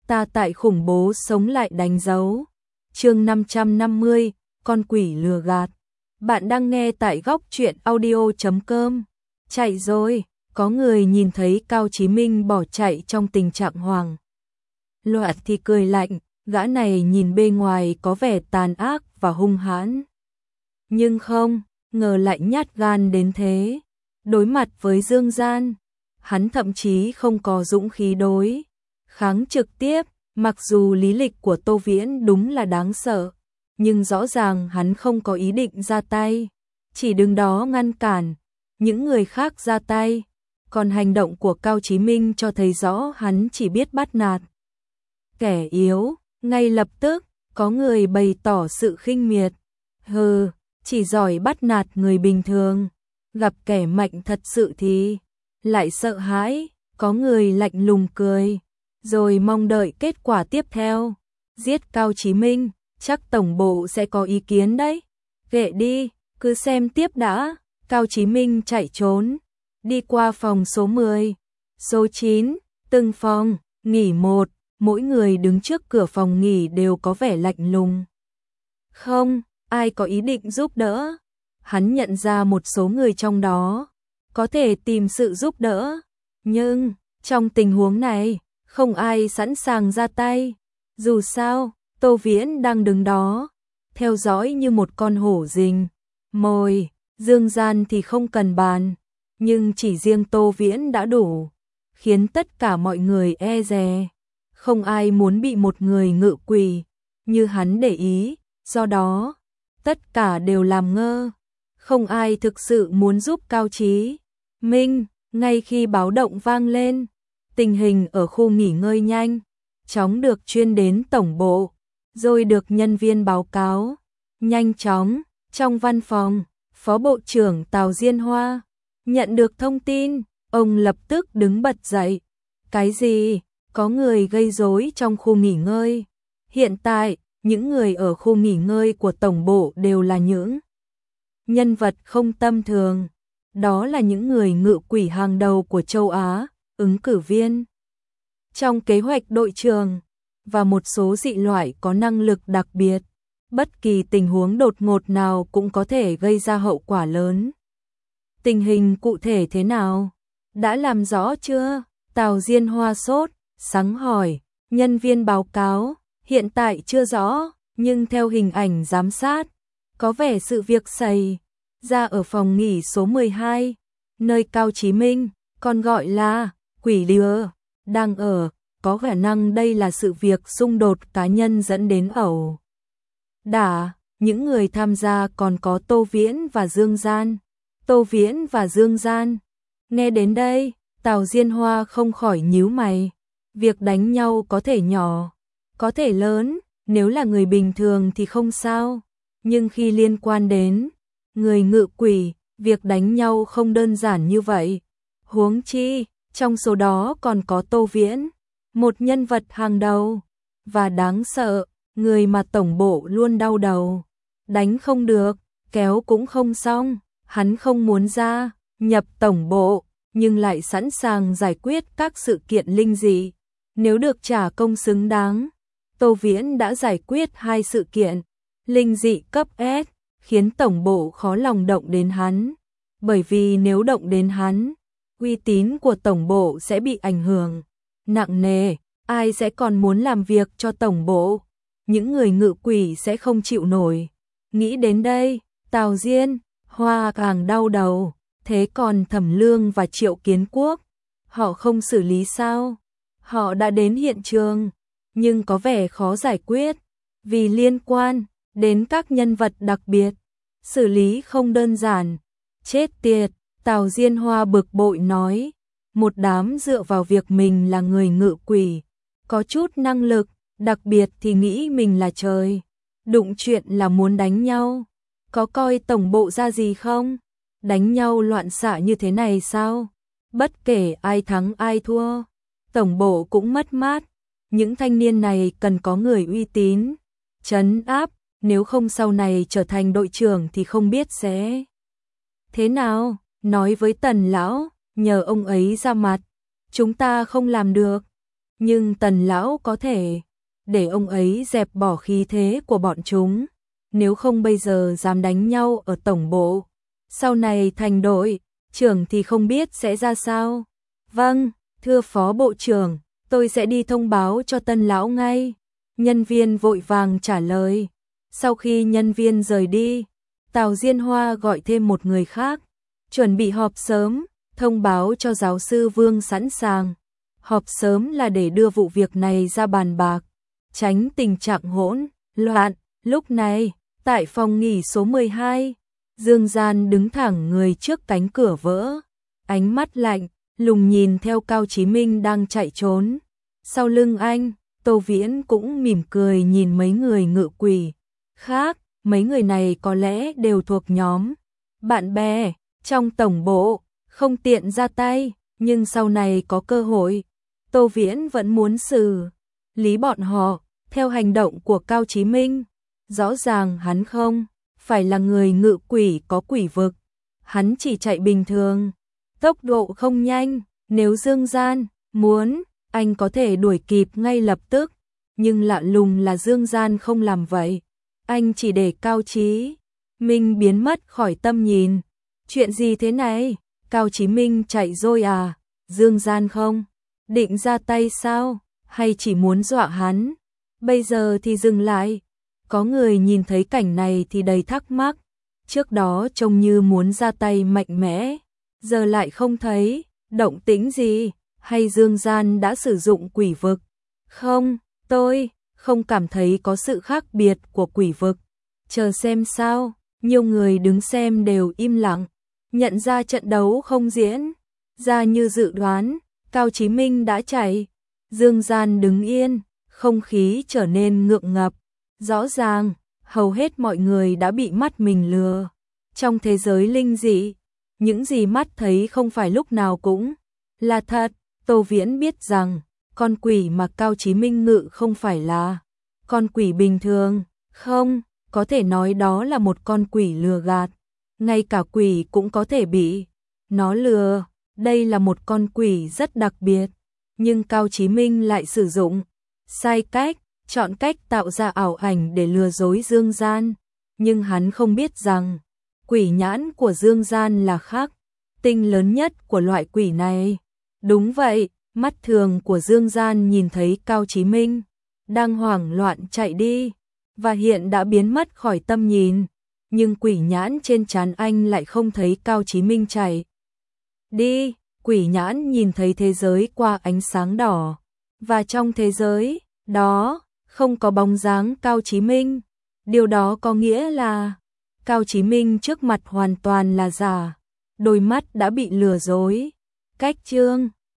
ta tại khủng bố sống lại đánh dấu. Chương 550, con quỷ lừa gạt. Bạn đang nghe tại góc truyện audio.com. Chạy rồi, có người nhìn thấy Cao Chí Minh bỏ chạy trong tình trạng hoảng loạn thì cười lạnh, gã này nhìn bề ngoài có vẻ tàn ác và hung hãn. Nhưng không, ngờ lại nhát gan đến thế. Đối mặt với Dương Gian, hắn thậm chí không có dũng khí đối kháng trực tiếp, mặc dù lý lịch của Tô Viễn đúng là đáng sợ, nhưng rõ ràng hắn không có ý định ra tay, chỉ đứng đó ngăn cản những người khác ra tay, còn hành động của Cao Chí Minh cho thấy rõ hắn chỉ biết bắt nạt kẻ yếu. Ngay lập tức, có người bày tỏ sự khinh miệt. Hừ, chỉ giỏi bắt nạt người bình thường, gặp kẻ mạnh thật sự thì lại sợ hãi. Có người lạnh lùng cười, rồi mong đợi kết quả tiếp theo. Giết Cao Chí Minh, chắc tổng bộ sẽ có ý kiến đấy. Kệ đi, cứ xem tiếp đã. Cao Chí Minh chạy trốn, đi qua phòng số 10, số 9, từng phòng, nghỉ một, mỗi người đứng trước cửa phòng nghỉ đều có vẻ lạnh lùng. Không, ai có ý định giúp đỡ. Hắn nhận ra một số người trong đó có thể tìm sự giúp đỡ, nhưng trong tình huống này, không ai sẵn sàng ra tay. Dù sao, Tô Viễn đang đứng đó, theo dõi như một con hổ rình mồi. Dương Gian thì không cần bàn, nhưng chỉ riêng Tô Viễn đã đủ khiến tất cả mọi người e dè. Không ai muốn bị một người ngự quỷ như hắn để ý, do đó tất cả đều làm ngơ. Không ai thực sự muốn giúp Cao Chí Minh. Ngay khi báo động vang lên, tình hình ở khu nghỉ ngơi nhanh chóng được truyền đến tổng bộ, rồi được nhân viên báo cáo. Nhanh chóng, trong văn phòng, Phó Bộ trưởng Tào Diên Hoa nhận được thông tin, ông lập tức đứng bật dậy. Cái gì? Có người gây rối trong khu nghỉ ngơi. Hiện tại, những người ở khu nghỉ ngơi của tổng bộ đều là những nhân vật không tầm thường. Đó là những người ngự quỷ hàng đầu của châu Á, ứng cử viên trong kế hoạch đội trường, và một số dị loại có năng lực đặc biệt. Bất kỳ tình huống đột ngột nào cũng có thể gây ra hậu quả lớn. Tình hình cụ thể thế nào? Đã làm rõ chưa? Tào Diên Hoa sốt sắng hỏi. Nhân viên báo cáo, hiện tại chưa rõ, nhưng theo hình ảnh giám sát, có vẻ sự việc xảy ra ở phòng nghỉ số 12, nơi Cao Chí Minh, còn gọi là quỷ lừa, đang ở. Có khả năng đây là sự việc xung đột cá nhân dẫn đến ẩu đả. Những người tham gia còn có Tô Viễn và Dương Gian. Tô Viễn và Dương Gian. Nghe đến đây, Tào Diên Hoa không khỏi nhíu mày. Việc đánh nhau có thể nhỏ, có thể lớn, nếu là người bình thường thì không sao. Nhưng khi liên quan đến người ngự quỷ, việc đánh nhau không đơn giản như vậy. Huống chi, trong số đó còn có Tô Viễn, một nhân vật hàng đầu và đáng sợ, người mà tổng bộ luôn đau đầu. Đánh không được, kéo cũng không xong. Hắn không muốn gia nhập tổng bộ, nhưng lại sẵn sàng giải quyết các sự kiện linh dị nếu được trả công xứng đáng. Tô Viễn đã giải quyết 2 sự kiện linh dị cấp S, khiến tổng bộ khó lòng động đến hắn. Bởi vì nếu động đến hắn, uy tín của tổng bộ sẽ bị ảnh hưởng nặng nề. Ai sẽ còn muốn làm việc cho tổng bộ? Những người ngự quỷ sẽ không chịu nổi. Nghĩ đến đây, Tào Diên Hoa càng đau đầu. Thế còn Thẩm Lương và Triệu Kiến Quốc, họ không xử lý sao? Họ đã đến hiện trường, nhưng có vẻ khó giải quyết, vì liên quan đến các nhân vật đặc biệt, xử lý không đơn giản. Chết tiệt, Tào Diên Hoa bực bội nói. Một đám dựa vào việc mình là người ngự quỷ, có chút năng lực, đặc biệt thì nghĩ mình là trời. Đụng chuyện là muốn đánh nhau. Có coi tổng bộ ra gì không? Đánh nhau loạn xạ như thế này sao? Bất kể ai thắng ai thua, tổng bộ cũng mất mát. Những thanh niên này cần có người uy tín trấn áp, nếu không sau này trở thành đội trưởng thì không biết sẽ thế nào. Nói với Tần lão, nhờ ông ấy ra mặt. Chúng ta không làm được. nhưng Tần lão có thể để ông ấy dẹp bỏ khí thế của bọn chúng, nếu không bây giờ dám đánh nhau ở tổng bộ, sau này thành đội trưởng thì không biết sẽ ra sao. Vâng, thưa phó bộ trưởng, tôi sẽ đi thông báo cho Tân lão ngay. Nhân viên vội vàng trả lời. Sau khi nhân viên rời đi, Tào Diên Hoa gọi thêm một người khác, chuẩn bị họp sớm, thông báo cho giáo sư Vương sẵn sàng. Họp sớm là để đưa vụ việc này ra bàn bạc, tránh tình trạng hỗn loạn. Lúc này, tại phòng nghỉ số 12, Dương Gian đứng thẳng người trước cánh cửa vỡ, ánh mắt lạnh lùng nhìn theo Cao Chí Minh đang chạy trốn. Sau lưng anh, Tô Viễn cũng mỉm cười nhìn mấy người ngự quỷ khác, mấy người này có lẽ đều thuộc nhóm bạn bè trong tổng bộ, không tiện ra tay, nhưng sau này có cơ hội, Tô Viễn vẫn muốn xử lý bọn họ. Theo hành động của Cao Chí Minh, rõ ràng hắn không phải là người ngự quỷ có quỷ vực, hắn chỉ chạy bình thường, tốc độ không nhanh, nếu Dương Gian muốn, anh có thể đuổi kịp ngay lập tức, nhưng lạ lùng là Dương Gian không làm vậy, anh chỉ để Cao Chí Minh biến mất khỏi tầm nhìn. Chuyện gì thế này? Cao Chí Minh chạy rồi à? Dương Gian không định ra tay sao? Hay chỉ muốn dọa hắn? Bây giờ thì dừng lại. Có người nhìn thấy cảnh này thì đầy thắc mắc. Trước đó trông như muốn ra tay mạnh mẽ, giờ lại không thấy động tĩnh gì. Hay Dương Gian đã sử dụng quỷ vực? Không, tôi không cảm thấy có sự khác biệt của quỷ vực. Chờ xem sao. Nhiều người đứng xem đều im lặng, nhận ra trận đấu không diễn ra như dự đoán. Cao Chí Minh đã chạy, Dương Gian đứng yên, không khí trở nên ngượng ngập. Rõ ràng, hầu hết mọi người đã bị mắt mình lừa. Trong thế giới linh dị, những gì mắt thấy không phải lúc nào cũng là thật. Tô Viễn biết rằng, con quỷ mà Cao Chí Minh ngự không phải là con quỷ bình thường, không, có thể nói đó là một con quỷ lừa gạt. Ngay cả quỷ cũng có thể bị nó lừa, đây là một con quỷ rất đặc biệt. Nhưng Cao Chí Minh lại sử dụng sai cách, chọn cách tạo ra ảo ảnh để lừa dối Dương Gian. Nhưng hắn không biết rằng, quỷ nhãn của Dương Gian là khắc tinh lớn nhất của loại quỷ này. Đúng vậy, mắt thường của Dương Gian nhìn thấy Cao Chí Minh đang hoảng loạn chạy đi, và hiện đã biến mất khỏi tầm nhìn. Nhưng quỷ nhãn trên trán anh lại không thấy Cao Chí Minh chạy đi. Quỷ nhãn nhìn thấy thế giới qua ánh sáng đỏ, và trong thế giới đó không có bóng dáng Cao Chí Minh. Điều đó có nghĩa là Cao Chí Minh trước mặt hoàn toàn là giả, đôi mắt đã bị lừa dối. Cách chương